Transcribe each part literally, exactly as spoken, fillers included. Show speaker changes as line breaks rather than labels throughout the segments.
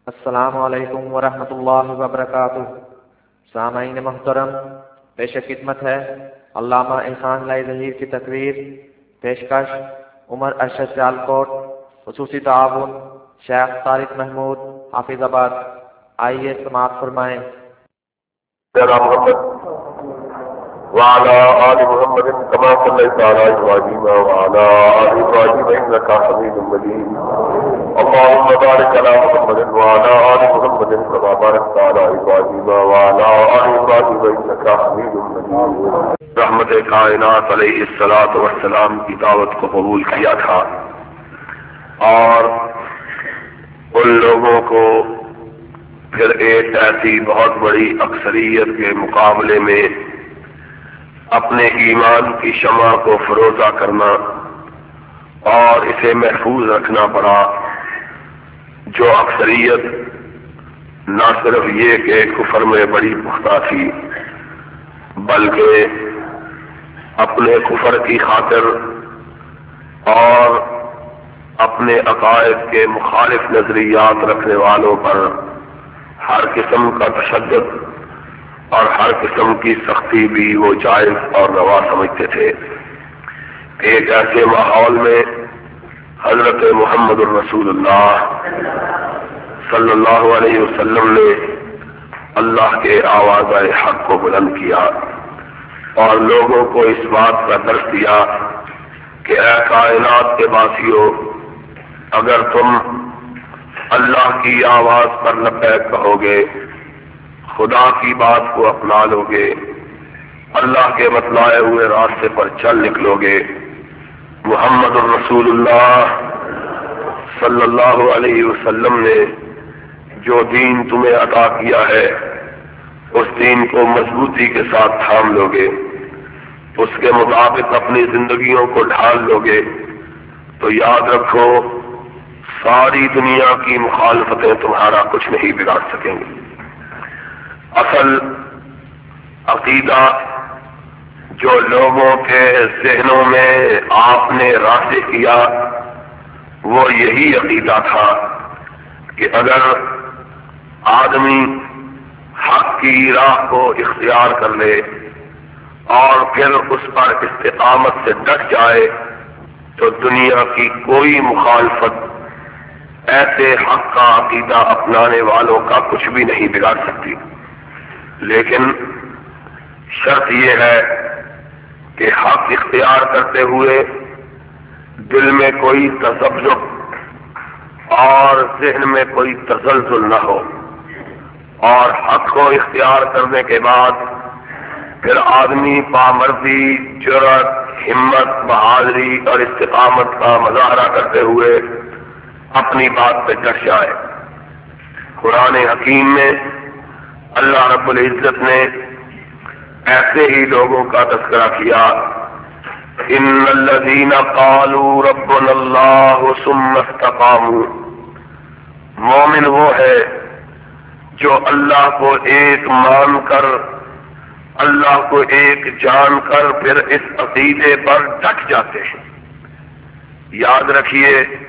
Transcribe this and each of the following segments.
السلام علیکم ورحمۃ اللہ وبرکاتہ۔ سامعین محترم، پیش خدمت ہے علامہ احسان لائی ظہیر کی تقریر۔ پیشکش عمر ارشد سیالکوٹ، خصوصی تعاون شیخ طارق محمود حافظ آباد۔ آئیے سماعت فرمائیں۔
وعلى آل محمد كما صليت على إبراهيم وعلى آل إبراهيم إنك حميد مجيد. اللهم بارك على محمد وعلى آل محمد كما باركت على إبراهيم وعلى آل إبراهيم إنك حميد مجيد. رحمت کائنات علیہ الصلوۃ والسلام کی دعوت کو قبول کیا تھا اور ان لوگوں کو پھر ایک ایسی بہت بڑی اکثریت کے مقابلے میں اپنے ایمان کی شمع کو فروزہ کرنا اور اسے محفوظ رکھنا پڑا، جو اکثریت نہ صرف یہ کہ کفر میں بڑی پختہ تھی بلکہ اپنے کفر کی خاطر اور اپنے عقائد کے مخالف نظریات رکھنے والوں پر ہر قسم کا تشدد اور ہر قسم کی سختی بھی وہ جائز اور روا سمجھتے تھے۔ ایک ایسے ماحول میں حضرت محمد الرسول اللہ صلی اللہ علیہ وسلم نے اللہ کے آواز حق کو بلند کیا اور لوگوں کو اس بات کا درس دیا کہ اے کائنات کے باسیوں، اگر تم اللہ کی آواز پر لبیک کہو گے، خدا کی بات کو اپنا لو گے، اللہ کے بتلائے ہوئے راستے پر چل نکلو گے، محمد الرسول اللہ صلی اللہ علیہ وسلم نے جو دین تمہیں عطا کیا ہے اس دین کو مضبوطی کے ساتھ تھام لو گے، اس کے مطابق اپنی زندگیوں کو ڈھال لو گے، تو یاد رکھو ساری دنیا کی مخالفتیں تمہارا کچھ نہیں بگاڑ سکیں گی۔ اصل عقیدہ جو لوگوں کے ذہنوں میں آپ نے راسخ کیا وہ یہی عقیدہ تھا کہ اگر آدمی حق کی راہ کو اختیار کر لے اور پھر اس پر استقامت سے ڈٹ جائے تو دنیا کی کوئی مخالفت ایسے حق کا عقیدہ اپنانے والوں کا کچھ بھی نہیں بگاڑ سکتی۔ لیکن شرط یہ ہے کہ حق اختیار کرتے ہوئے دل میں کوئی تذبذب اور ذہن میں کوئی تزلزل نہ ہو، اور حق کو اختیار کرنے کے بعد پھر آدمی پامردی، جرأت، ہمت، بہادری اور استقامت کا مظاہرہ کرتے ہوئے اپنی بات پہ ڈٹ جائے۔ قرآن حکیم میں اللہ رب العزت نے ایسے ہی لوگوں کا تذکرہ کیا، ان الذین قالوا ربنا اللہ ثم استقاموا، مومن وہ ہے جو اللہ کو ایک مان کر، اللہ کو ایک جان کر پھر اس عقیدے پر ڈٹ جاتے ہیں۔ یاد رکھیے،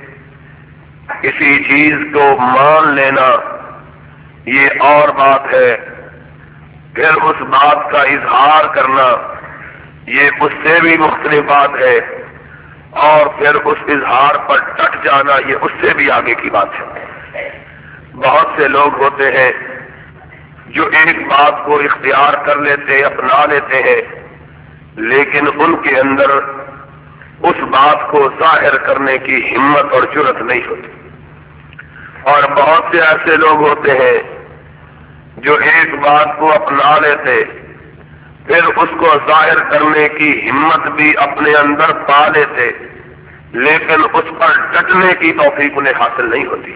کسی چیز کو مان لینا یہ اور بات ہے، پھر اس بات کا اظہار کرنا یہ اس سے بھی مختلف بات ہے، اور پھر اس اظہار پر ڈٹ جانا یہ اس سے بھی آگے کی بات ہے۔ بہت سے لوگ ہوتے ہیں جو ایک بات کو اختیار کر لیتے، اپنا لیتے ہیں، لیکن ان کے اندر اس بات کو ظاہر کرنے کی ہمت اور جرأت نہیں ہوتی، اور بہت سے ایسے لوگ ہوتے ہیں جو ایک بات کو اپنا لیتے پھر اس کو ظاہر کرنے کی ہمت بھی اپنے اندر پا لیتے، لیکن اس پر ڈٹنے کی توفیق انہیں حاصل نہیں ہوتی۔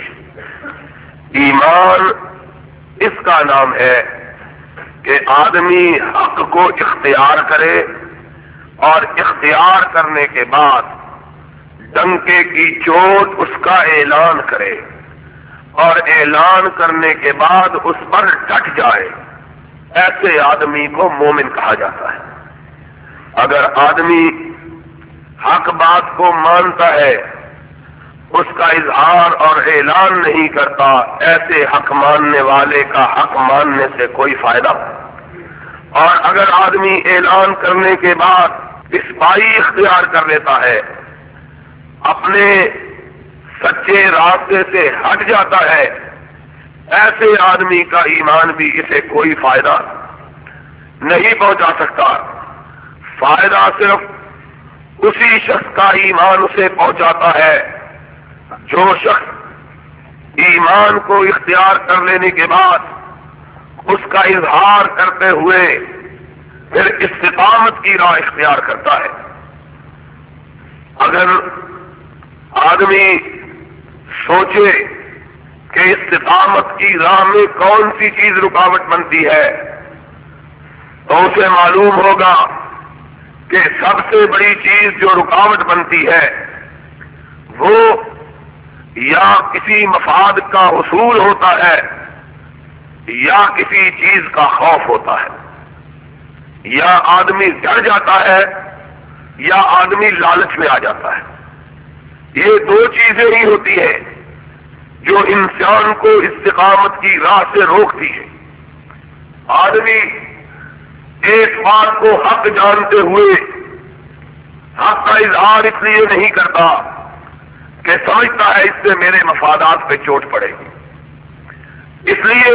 ایمان اس کا نام ہے کہ آدمی حق کو اختیار کرے اور اختیار کرنے کے بعد ڈنکے کی چوٹ اس کا اعلان کرے، اور اعلان کرنے کے بعد اس پر ڈٹ جائے۔ ایسے آدمی کو مومن کہا جاتا ہے۔ اگر آدمی حق بات کو مانتا ہے اس کا اظہار اور اعلان نہیں کرتا، ایسے حق ماننے والے کا حق ماننے سے کوئی فائدہ۔ اور اگر آدمی اعلان کرنے کے بعد اسپائی اختیار کر لیتا ہے، اپنے سچے راستے سے ہٹ جاتا ہے، ایسے آدمی کا ایمان بھی اسے کوئی فائدہ نہیں پہنچا سکتا۔ فائدہ صرف اسی شخص کا ایمان اسے پہنچاتا ہے جو شخص ایمان کو اختیار کر لینے کے بعد اس کا اظہار کرتے ہوئے پھر استقامت کی راہ اختیار کرتا ہے۔ اگر آدمی سوچے کہ استقامت کی راہ میں کون سی چیز رکاوٹ بنتی ہے، تو اسے معلوم ہوگا کہ سب سے بڑی چیز جو رکاوٹ بنتی ہے وہ یا کسی مفاد کا حصول ہوتا ہے یا کسی چیز کا خوف ہوتا ہے، یا آدمی ڈر جاتا ہے یا آدمی لالچ میں آ جاتا ہے۔ یہ دو چیزیں ہی ہوتی ہیں جو انسان کو استقامت کی راہ سے روکتی ہے۔ آدمی ایک بات کو حق جانتے ہوئے حق کا اظہار اس لیے نہیں کرتا کہ سمجھتا ہے اس سے میرے مفادات پہ چوٹ پڑے گی، اس لیے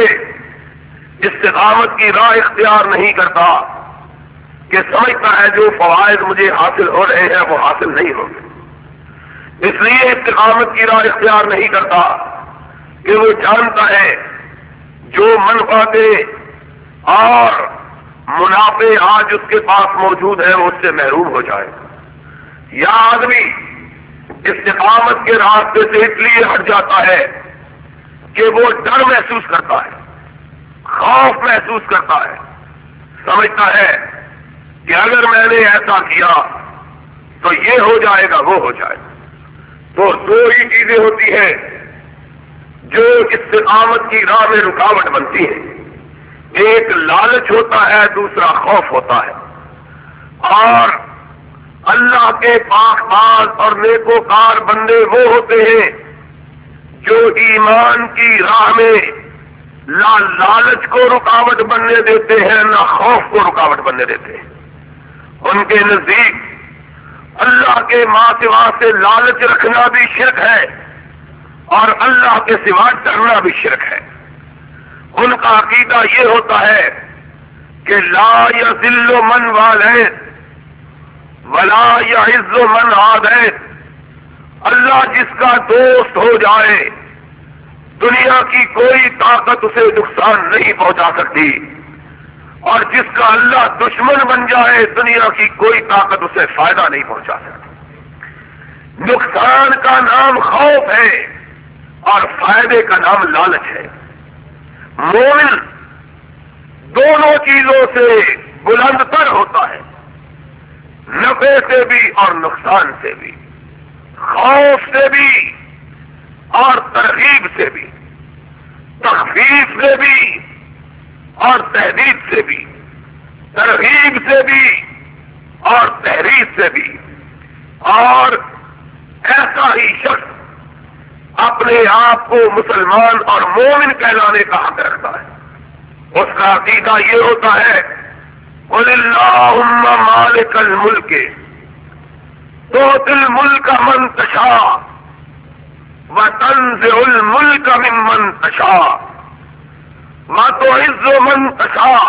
استقامت کی راہ اختیار نہیں کرتا کہ سمجھتا ہے جو فوائد مجھے حاصل ہو رہے ہیں وہ حاصل نہیں ہوں گے، اس لیے استقامت کی راہ اختیار نہیں کرتا کہ وہ جانتا ہے جو منفعتیں اور منافع آج اس کے پاس موجود ہے وہ اس سے محروم ہو جائے۔ یا آدمی استقامت کے راستے سے اس لیے ہٹ جاتا ہے کہ وہ ڈر محسوس کرتا ہے، خوف محسوس کرتا ہے، سمجھتا ہے کہ اگر میں نے ایسا کیا تو یہ ہو جائے گا وہ ہو جائے گا۔ تو دو ہی چیزیں ہوتی ہیں جو استقامت کی راہ میں رکاوٹ بنتی ہیں، ایک لالچ ہوتا ہے، دوسرا خوف ہوتا ہے۔ اور اللہ کے پاک باز اور نیکوکار بندے وہ ہوتے ہیں جو ایمان کی راہ میں نہ لالچ کو رکاوٹ بننے دیتے ہیں نہ خوف کو رکاوٹ بننے دیتے ہیں۔ ان کے نزدیک اللہ کے ماں سوا سے لالچ رکھنا بھی شرک ہے اور اللہ کے سوا ڈرنا بھی شرک ہے۔ ان کا عقیدہ یہ ہوتا ہے کہ لا یذل من والید ولا یعز من عادیت، اللہ جس کا دوست ہو جائے دنیا کی کوئی طاقت اسے نقصان نہیں پہنچا سکتی، اور جس کا اللہ دشمن بن جائے دنیا کی کوئی طاقت اسے فائدہ نہیں پہنچا سکتی۔ نقصان کا نام خوف ہے اور فائدے کا نام لالچ ہے۔ مومن دونوں چیزوں سے بلند تر ہوتا ہے، نفع سے بھی اور نقصان سے بھی، خوف سے بھی اور ترغیب سے بھی، تخفیف سے بھی اور تہدید سے بھی، ترغیب سے بھی اور تحریف سے بھی۔ اور ایسا ہی شخص اپنے آپ کو مسلمان اور مومن کہلانے کا حق رکھتا ہے۔ اس کا عقیدہ یہ ہوتا ہے قل اللہم مالک الملک تؤتی الملک من تشاء وتنزع الملک ممن تشاء وتعز من تشاء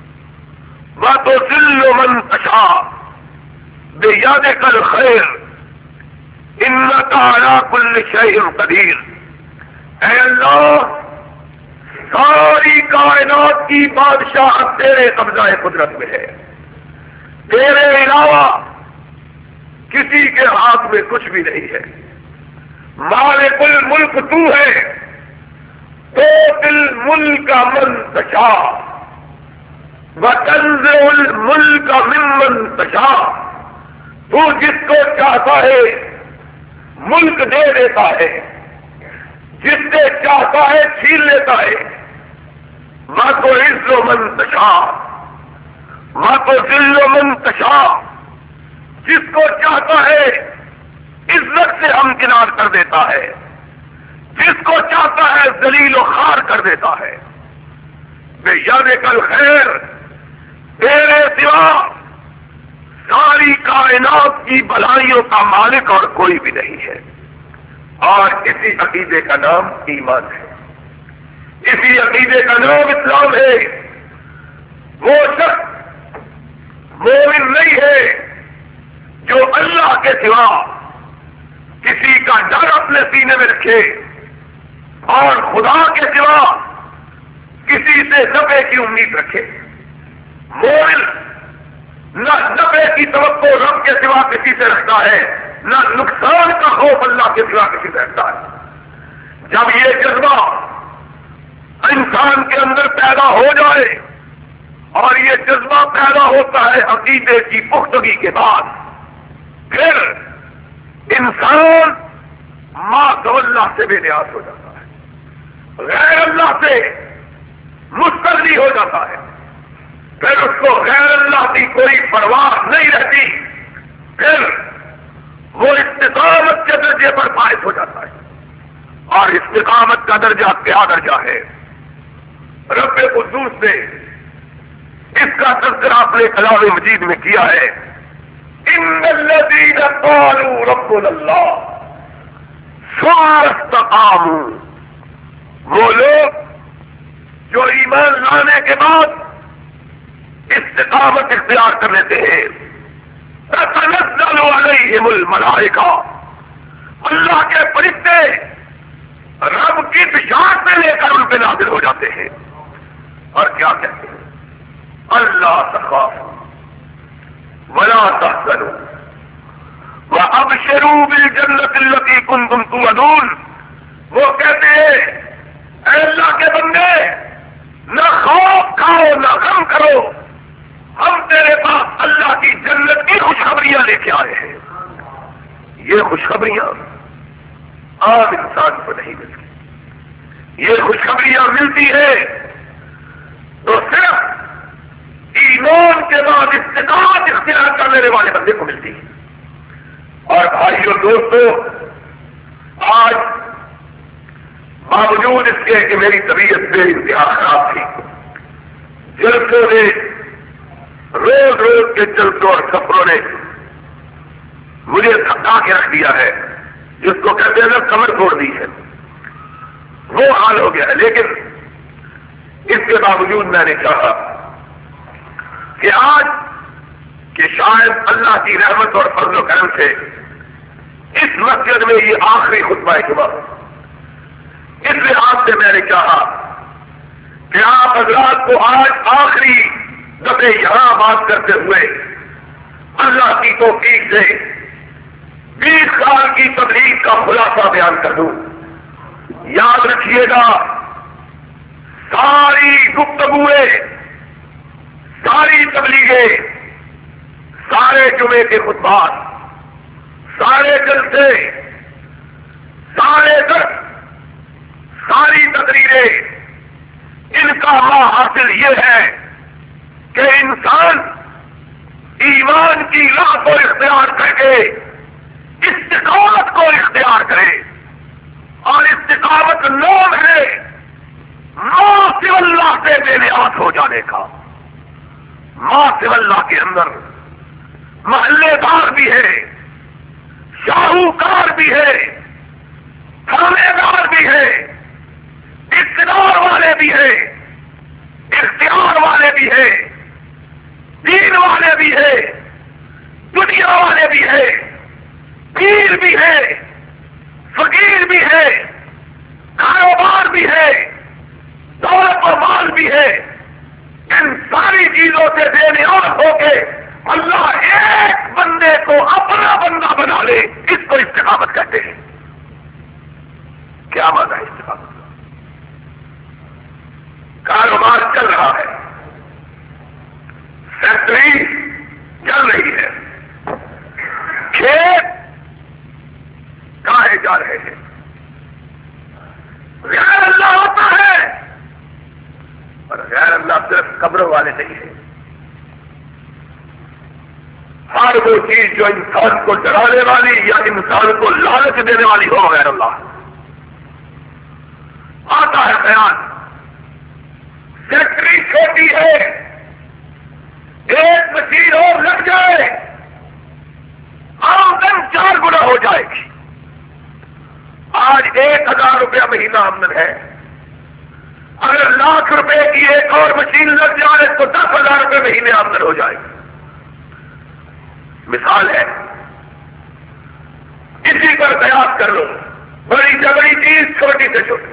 وتذل من تشاء بیدک الخیر انک علی کل شیء قدیر۔ اے اللہ، ساری کائنات کی بادشاہت تیرے قبضہ قدرت میں ہے، تیرے علاوہ کسی کے ہاتھ میں کچھ بھی نہیں ہے۔ مالک الملک تو ہے، تؤتی الملک من تشاء وتنزع الملک ممن تشاء، تو جس کو چاہتا ہے ملک دے دیتا ہے، جس سے چاہتا ہے چھین لیتا ہے۔ وَتُعِزُّ مَن تَشَاءُ وَتُذِلُّ مَن تَشَاءُ، جس کو چاہتا ہے عزت سے ہمکنار کر دیتا ہے، جس کو چاہتا ہے ذلیل و خوار کر دیتا ہے۔ بے یاد کل خیر تیرے سوا ساری کائنات کی بھلائیوں کا مالک اور کوئی بھی نہیں ہے، اور اسی عقیدے کا نام ایمان ہے، اسی عقیدے کا نام اسلام ہے۔ وہ شخص مومن نہیں ہے جو اللہ کے سوا کسی کا ڈر اپنے سینے میں رکھے اور خدا کے سوا کسی سے نفع کی امید رکھے۔ مومن نہ نفع کی توقع رب کے سوا کسی سے رکھتا ہے، نہ نقصان کا خوف اللہ کے سوا کسی سے رکھتا ہے۔ جب یہ جذبہ انسان کے اندر پیدا ہو جائے، اور یہ جذبہ پیدا ہوتا ہے عقیدے کی پختگی کے بعد، پھر انسان ما اللہ سے بے نیاز ہو جاتا ہے، غیر اللہ سے مستغنی ہو جاتا ہے، پھر اس کو غیر اللہ کی کوئی پرواہ نہیں رہتی، پھر وہ استقامت کے درجے پر فائز ہو جاتا ہے۔ اور استقامت کا درجہ کیا درجہ ہے؟ رب قدوس نے اس کا تذکرہ اپنے کلام مجید میں کیا ہے، ان الذین قالوا ربنا اللہ ثم استقاموا، وہ لوگ جو ایمان لانے کے بعد استقامت اختیار کر لیتے ہیں، تتنزل علیہم الملائکہ، اللہ کے فرشتے رب کی بشارت لے کر ان پہ نازل ہو جاتے ہیں، اور کیا کہتے ہیں؟ اللہ تخافوا ولا تحزنوا وابشروا بالجنة التي كنتم توعدون۔ وہ کہتے ہیں اے اللہ کے بندے، نہ خوف کھاؤ نہ غم کرو، ہم تیرے پاس اللہ کی جنت کی خوشخبریاں لے کے آئے ہیں۔ یہ خوشخبریاں عام انسان کو نہیں ملتی، یہ خوشخبریاں ملتی ہے تو صرف ایمان کے بعد استقامت اختیار کر لینے والے بندے کو ملتی ہے۔ اور بھائیو دوستو، آج باوجود اس کے کہ میری طبیعت بے انتہا خراب تھی، جلسوں نے روز روز کے جلسوں اور سفروں نے مجھے تھکا کے رکھ دیا ہے، جس کو کہتے ہیں نا کمر توڑ دی ہے، وہ حال ہو گیا ہے۔ لیکن اس کے باوجود میں نے چاہا کہ آج کہ شاید اللہ کی رحمت اور فضل و کرم سے اس مسجد میں یہ آخری خطبہ جمعہ، اس لحاظ سے میں نے چاہا کہ آپ حضرات کو آج آخری دفعے یہاں بات کرتے ہوئے اللہ کی توفیق سے بیس سال کی تبلیغ کا خلاصہ بیان کر دوں۔ یاد رکھیے گا، ساری گفتگویں، ساری تبلیغیں، سارے جمعے کے خطبات، سارے جلسے، سارے درس، ساری تقریریں، ان کا حاصل یہ ہے کہ انسان ایمان کی راہ کو اختیار کر کے استقامت کو اختیار کرے، اور استقامت نام ہے ماں سو اللہ سے بے نیاز ہو جانے کا۔ ماں سو اللہ کے اندر محلے دار بھی ہے، شاہوکار بھی ہے، تھانے دار بھی ہے، اقتدار والے بھی ہے، اختیار والے بھی ہے، دین والے بھی ہے، دنیا والے بھی ہے، پیر بھی ہے، فقیر بھی ہے، کاروبار بھی ہے، دولت و مال بھی ہے۔ ان ساری چیزوں سے بے نیاز ہو کے اللہ ایک بندے کو اپنا بندہ بنا لے، اس کو استقامت کہتے ہیں۔ کیا معنی ہے استقامت؟ کاروبار چل رہا ہے، فیکٹری چل رہی ہے، کھیت کہاں جا رہے ہیں، غیر اللہ ہوتا ہے، اور غیر اللہ صرف قبروں والے نہیں ہیں، ہر اور وہ چیز جو انسان کو ڈرانے والی یا انسان کو لالچ دینے والی ہو غیر اللہ. آتا ہے خیال فیکٹری چھوٹی ہے، ایک مشین اور لگ جائے آمدن چار گنا ہو جائے گی. آج ایک ہزار روپیہ مہینہ آمدن ہے، اگر لاکھ روپے کی ایک اور مشین لگ جائے تو دس ہزار روپے مہینے آمدن ہو جائے گی. مثال ہے، اسی پر قیاس کر لو. بڑی سے بڑی چیز، چھوٹی سے چھوٹی.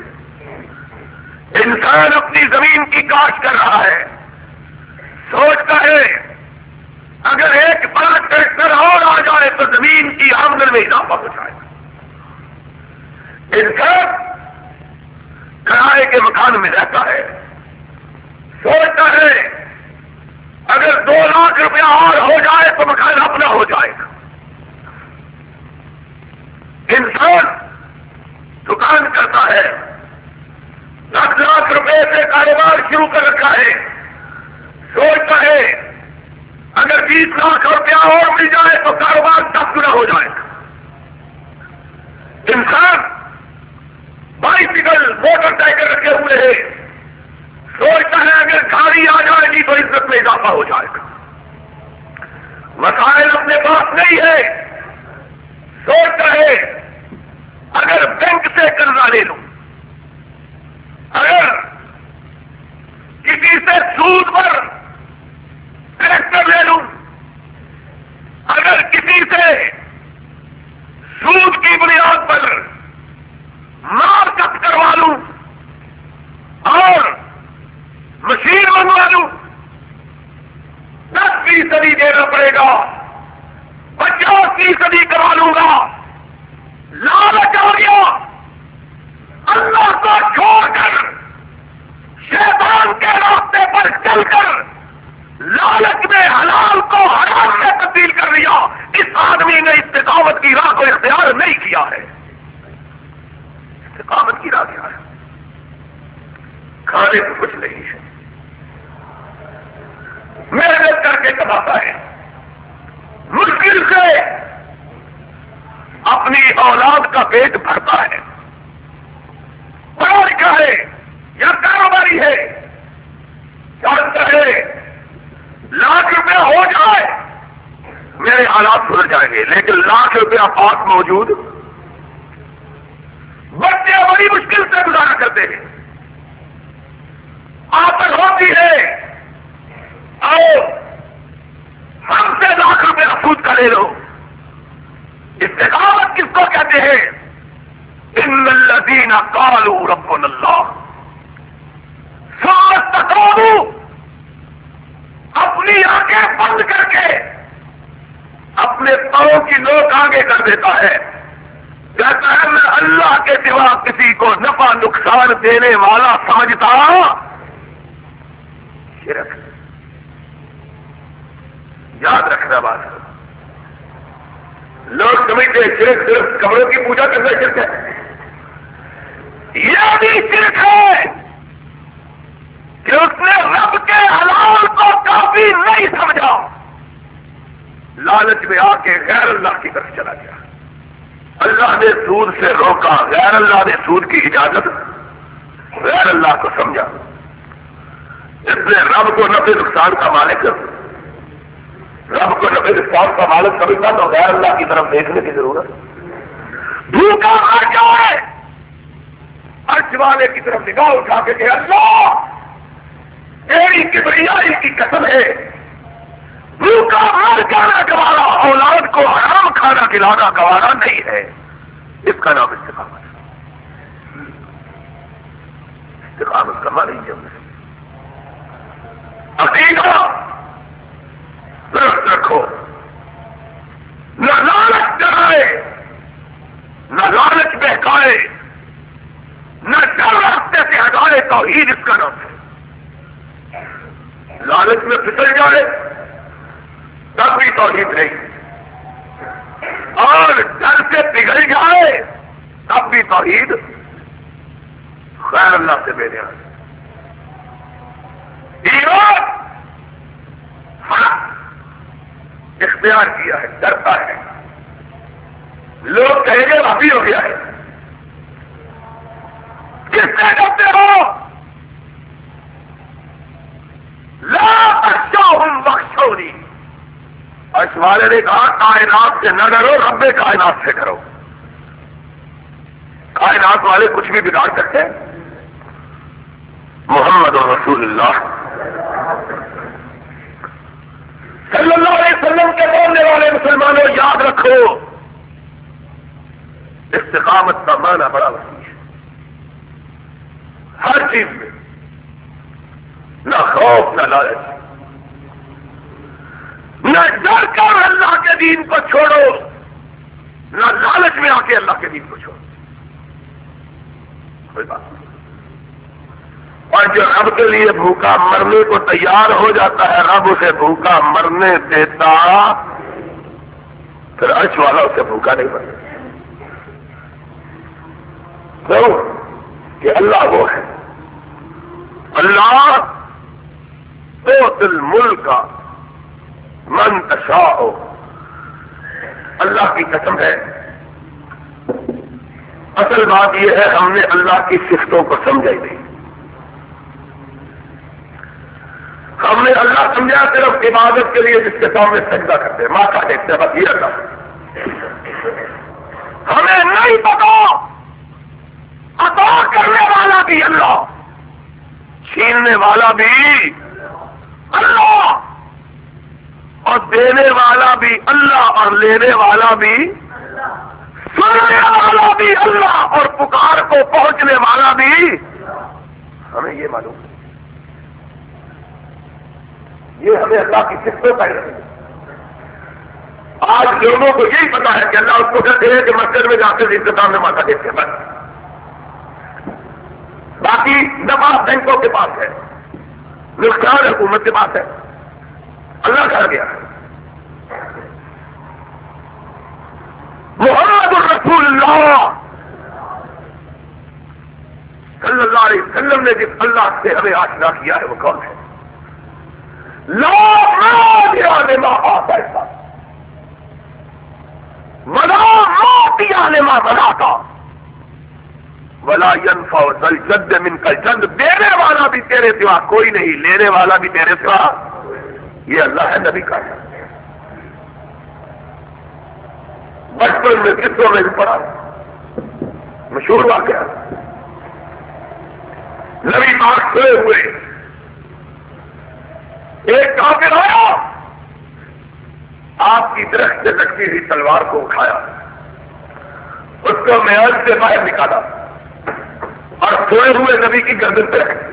انسان اپنی زمین کی کاشت کر رہا ہے، سوچتا ہے اگر ایک بڑا ٹریکٹر اور آ جائے تو زمین کی آمدن میں اضافہ ہو جائے گا. انسان کرائے کے مکان میں رہتا ہے، سوچتا ہے اگر دو لاکھ روپیہ اور ہو جائے تو مکان اپنا ہو جائے گا. انسان دکان کرتا ہے، دس لاکھ روپے سے کاروبار شروع کر رکھا ہے، سوچتا ہے اگر بیس لاکھ روپیہ اور مل جائے تو کاروبار دس گنا ہو جائے گا. انسان بائیسیکل موٹر سائیکل رکھے ہوئے ہیں، سوچتا ہے اگر گاڑی آ جائے گی تو عزت میں اضافہ ہو جائے گا. وسائل اپنے پاس نہیں ہے، سوچتا ہے اگر بینک سے قرضہ لے لوں، اگر کسی سے سود پر ٹریکٹر لے لوں، اگر کسی سے سود کی بنیاد پر مارکت کروا لوں اور مشین منگوا لوں، دس فیصدی دینا پڑے گا، پچاس فیصدی کروا لوں گا. لالچ آ گیا، اللہ کو چھوڑ کر شیطان کے راستے پر چل کر لالچ میں حلال کو حرام میں تبدیل کر دیا. اس آدمی نے استقامت کی راہ کو اختیار نہیں کیا ہے. استقامت کی راہ کیا ہے؟ کھانے کو کچھ نہیں ہے، محنت کر کے کماتا ہے، مشکل سے اپنی اولاد کا پیٹ بھرتا ہے. پڑھا لکھا ہے یا کاروباری ہے، جانتا ہے لاکھ روپیہ ہو جائے میرے حالات سدھر جائیں گے، لیکن لاکھ روپیہ پاس موجود. بچے بڑی مشکل سے گزارا کرتے ہیں، آفت ہوتی ہے آؤ ہم سے لاکھ روپے سود کا لے لو. استقامت کس کو کہتے ہیں؟ ان الذین قالوا ربنا اللہ ثم استقاموا. اپنی آنکھیں بند کر کے اپنے پاؤں کی نوک آگے کر دیتا ہے، کہتا ہے میں اللہ کے سوا کسی کو نفع نقصان دینے والا سمجھتا. شرک. یاد رکھنا بات. لوگ سمجھتے ہیں شرک صرف کمروں کی پوجا کرنا شرک ہے. یہ بھی شرک ہے کہ اس نے رب کے حلال کو کافی نہیں سمجھا، لالچ میں آ کے غیر اللہ کی طرف چلا گیا. اللہ نے سود سے روکا، غیر اللہ نے سود کی اجازت غیر اللہ کو سمجھا. اس نے رب کو نفع نقصان کا مالک، رب کو نفع نقصان کا مالک سمجھتا تو غیر اللہ کی طرف دیکھنے کی ضرورت. بھوکا مر جائے عرش والے کی طرف نگاہ اٹھا کے کہ اللہ تیری کبریائی کی قسم ہے، بھوکا مر جانا گوارا، اولاد کو حرام کھانا کھلانا گوارا نہیں ہے. اس کا نام استقامت ہے. استقامت کرنا نہیں چاہیے. عقیدہ درست رکھو، نہ لالچ ڈرائے، نہ لالچ بہکائے، نہ ڈر راستے سے ہٹائے. توحید اس کا نام ہے. لالچ میں پھسل جائے تب بھی توحید نہیں، اور ڈر سے پگھل جائے تب بھی توحید خیر اللہ سے بے نیاز. ایمان حق اختیار کیا ہے، ڈرتا ہے. لوگ کہیں گے ابھی ہو گیا ہے. کس سے ڈرتے ہو؟ لا اخشوہم واخشونی. عرش والے نے کہا کائنات سے نہ ڈرو، رب کائنات سے کرو. کائنات والے کچھ بھی بگاڑ سکتے ہیں؟ محمد رسول اللہ صلی اللہ علیہ وسلم کے بولنے والے مسلمانوں یاد رکھو، استقامت کا معنی بڑا وسیع ہے. ہر چیز میں نہ خوف نہ لالچ، نہ ڈر کر اللہ کے دین کو چھوڑو، نہ لالچ میں آ کے اللہ کے دین کو چھوڑو. کوئی بات نہیں. اور جو رب کے لیے بھوکا مرنے کو تیار ہو جاتا ہے، رب اسے بھوکا مرنے دیتا، پھر عرش والا اسے بھوکا نہیں مرتا. کیوں؟ کہ اللہ وہ ہے. اللہ تؤتی الملک من تشاء. اللہ کی قسم ہے. اصل بات یہ ہے ہم نے اللہ کی صفتوں کو سمجھا ہی نہیں. ہم نے اللہ سمجھا صرف عبادت کے لیے جس کے سامنے سجدہ کرتے، ماتھا ٹیکتے، بس یہ اللہ. ہمیں نہیں پتا عطا کرنے والا بھی اللہ، چھیننے والا بھی اللہ، اور دینے والا بھی اللہ، اور لینے والا بھی، سننے والا بھی اللہ، اور پکار کو پہنچنے والا بھی. ہمیں یہ معلوم ہے، یہ ہمیں اللہ کی صفتوں کا علم ہے. آج لوگوں کو یہی پتا ہے کہ اللہ اس کو کہتے ہیں کہ مسجد میں جا کر اس کے سامنے ماتھا ٹیکتے ہیں، بس. باقی دفاع بینکوں کے پاس ہے، نقصان حکومت کے پاس ہے، اللہ کر گیا ہے. محمد الرسول اللہ صلی اللہ علیہ وسلم نے جس اللہ سے ہمیں آشنا کیا ہے وہ کون ہے؟ لا مانع لما اعطیت ولا معطی لما منعت ولا ينفع ذا الجد منك الجد. دینے والا بھی تیرے سوا کوئی نہیں، لینے والا بھی تیرے سوا. یہ اللہ ہے، نبی کا ہے. بچپن میں قصوں میں بھی پڑھا، مشہور واقعہ. نبی پاک سوئے ہوئے، ایک کافر آیا، آپ کی درخت سے لٹکی ہوئی تلوار کو اٹھایا، اس کو محل سے باہر نکالا اور سوئے ہوئے نبی کی گردن پہ رکھ.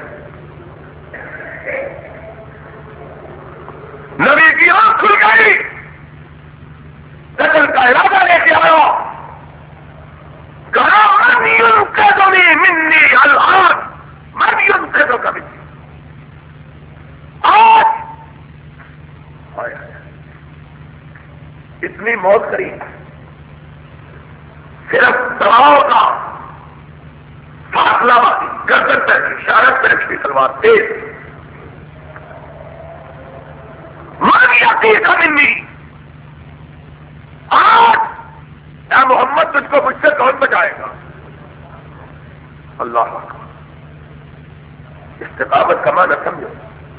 نبی کی آنکھ کھل گئی، قتل کا ارادہ لے کے آیا، کہا من ينقذني مني الآن، من ينقذك مني. آج اتنی موت کری، صرف تراؤ کا فاصلہ باقی، گردن پہ اشارت پہ رکھی تلوار تیز. من يقيك مني، آج اے محمد تجھ کو مجھ سے کون بچائے گا؟ اللہ اکبر. استقامت کا معنی سمجھو.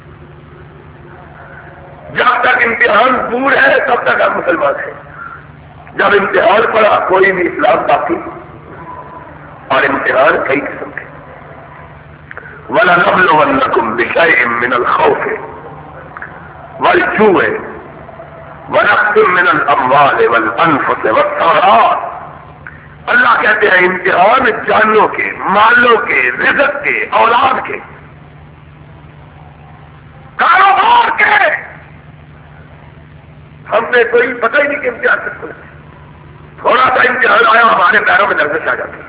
جب تک امتحان دور ہے تب تک ہم مسلمان ہیں. جب امتحان پڑا کوئی بھی اسلام باقی، اور امتحان کئی قسم کے. وَلَنَبْلُوَنَّكُمْ بِشَيْءٍ مِّنَ الْخَوْفِ وَالْجُوعِ وَنَقْصٍ مِّنَ الْأَمْوَالِ وَالْأَنفُسِ وَالثَّمَرَاتِ. اللہ کہتے ہیں امتحان جانوں کے، مالوں کے، رزق کے، اولاد کے، کاروبار کے. ہم نے کوئی پتہ ہی نہیں کہ امتحان سے کھلے. تھوڑا سا امتحان آیا ہمارے پیروں میں لرزش آ جاتی ہے.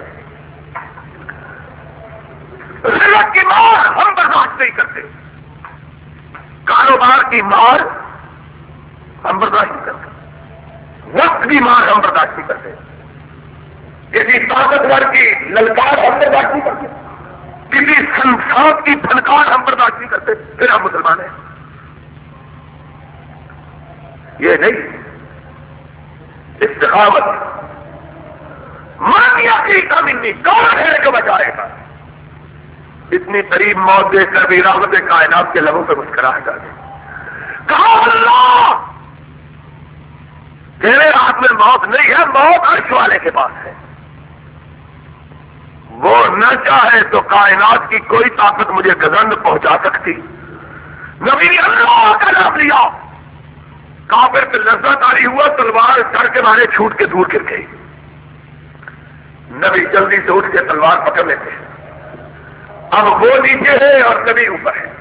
رزق کی مار ہم برداشت نہیں کرتے، کاروبار کی مار ہم برداشت نہیں کرتے، وقت کی مار ہم برداشت نہیں کرتے، کسی طاقتور کی للکار ہم برداشت نہیں کرتے، کسی سنساد کی پھنکار ہم برداشت نہیں کرتے. پھر ہم مسلمان ہیں. یہ نہیں استقامت. من یقیک منی, کون ہے جو بچائے گا؟ اتنی قریب موت دیکھ کر بھی رحمت کائنات کے لبوں پہ مسکراہ جا گئے. کہا اللہ تیرے ہاتھ میں موت نہیں ہے, موت عرش والے کے پاس ہے. وہ نہ چاہے تو کائنات کی کوئی طاقت مجھے گزند پہنچا سکتی. نبی نے اللہ کا نام لیا, کافر پہ لذت آئی ہوا, تلوار چڑھ کے مارے چھوٹ کے دور گر گئی. نبی جلدی سے اٹھ کے تلوار پکڑ لیتے ہیں. اب وہ نیچے ہے اور نبی اوپر ہے.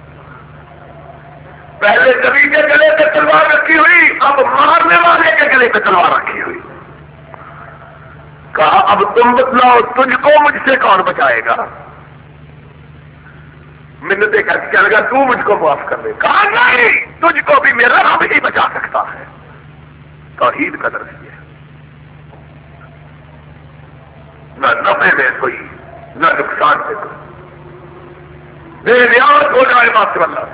پہلے نبی کے گلے پہ تلوار رکھی ہوئی, اب مارنے والے کے گلے پہ تلوار رکھی ہوئی. کہا اب تم بتلاؤ تجھ کو مجھ سے کون بچائے گا؟ منتیں کر کے لگا تو مجھ کو معاف کر دے. کہا نہیں, تجھ کو بھی میرا رب ہی بچا سکتا ہے. توحید کا درس ہے, نہ نفع میں کوئی نہ نقصان میں کوئی. بے نیاز ہو جائے ماسٹر اللہ.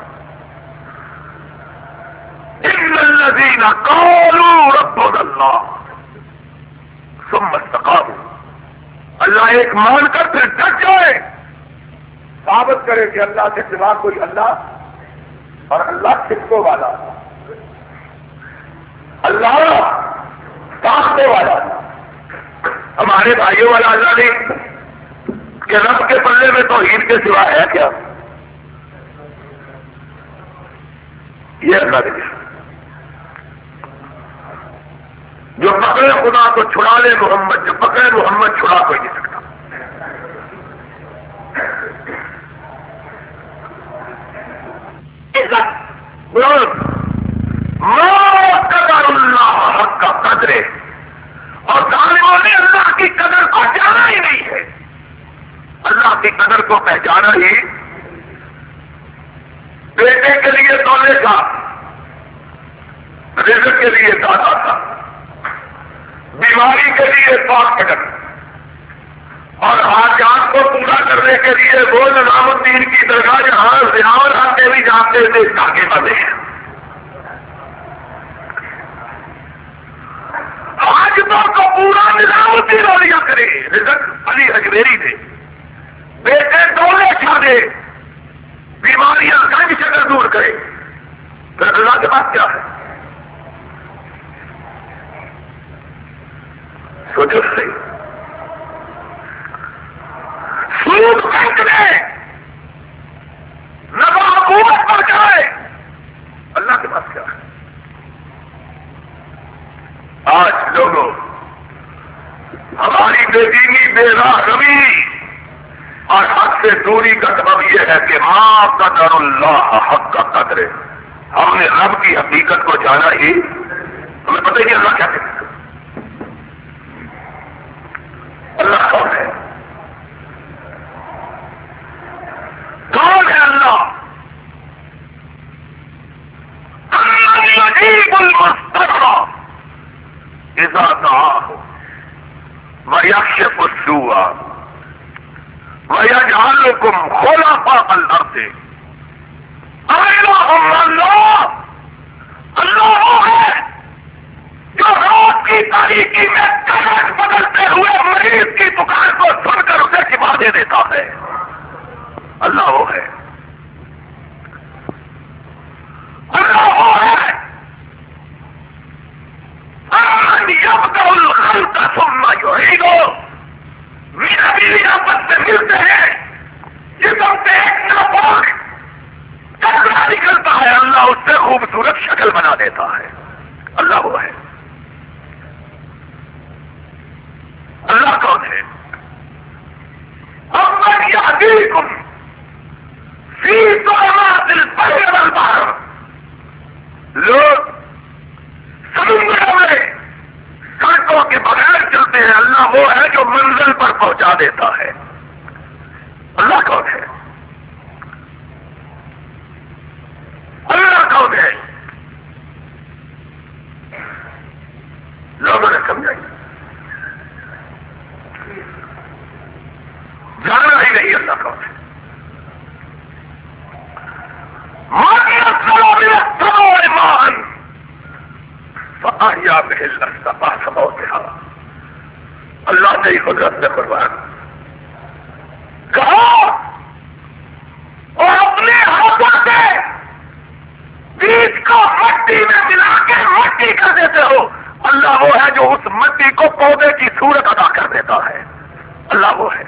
ان الذین قالوا ربنا اللہ ثم استقاموا, اللہ ایک مان کر پھر ڈٹ جائے, ثابت کرے کہ اللہ کے سوا کوئی اللہ اور اللہ سکھوں والا, اللہ طاقتوں والا. ہمارے بھائیوں والا اللہ نہیں کہ رب کے پلے میں توحید کے سوا ہے کیا؟ یہ اللہ نے جو پکڑے خدا کو چھڑا لے محمد, جو پکڑے محمد چھڑا کوئی نہیں سکتا. قدر اللہ حق کا قدر ہے, اور ظالموں نے اللہ کی قدر کو جانا ہی نہیں ہے. اللہ کی قدر کو پہچانا ہی بیٹے کے لیے سونے کا, رزق کے لیے دادا کا, بیماری کے لیے پاک پٹک, اور حاجات کو پورا کرنے کے لیے وہ نظام الدین کی درگاہ جہاں ضیاء آتے بھی جانتے تھے تاکہ بنے. حاجتوں کو پورا نظام الدین اولیا کرے, رزق علی اجمیری دے, بیٹے دولے چھا دے, بیماریاں گنج شکر دور کرے. پھر اللہ کے پاس کیا ہے؟ سوچو صحیح. سود بینک میں نفع حکومت پر جائے, اللہ کے پاس کیا ہے؟ آج لوگوں ہماری بے دینی, بے راہ روی اور حق سے دوری کا سبب یہ ہے کہ ما قدر اللہ حق کا قدر ہے. ہم نے رب کی حقیقت کو جانا ہی, ہمیں پتہ ہی اللہ کیا کہتے ہیں. اللہ کون ہے؟ کون ہے اللہ؟ العجیب المستقبل اذا دعاه ويكشف السوء ويجعلكم خلفاء الارض. الہ اللہ, اللہ وہ ہے جو رات کی تاریکی میں کلر بدلتے ہوئے مریض کی دکان کو سن کر اسے شفا دے دیتا ہے. اللہ وہ ہے, اللہ وہ ہے. امن یبدأ الخلق ثم یعیدہ, میرا بیوی آپس میں ملتے ہیں, جسم سے ایک ناپاک کپڑا نکلتا ہے, اللہ اس سے خوبصورت شکل بنا دیتا ہے. اللہ وہ ہے. اللہ کون ہے؟ امن یہدیکم فی ظلمات البر والبحر, لوگ سمندروں میں سڑکوں کے بغیر چلتے ہیں, اللہ وہ ہے جو منزل پر پہنچا دیتا ہے. اللہ کون ہے؟ اللہ کون ہے؟ لوگوں نے سمجھائی, جانا ہی نہیں اللہ کون ہے. فاحیا بہ الارض بعد موتها. اللہ نے قدرت نے فرمایا کہا اور اپنے ہاتھوں سے بیج کو مٹی میں ملا کے مٹی کر دیتے ہو. اللہ وہ ہے جو اس مٹی کو پودے کی صورت ادا کر دیتا ہے. اللہ وہ ہے.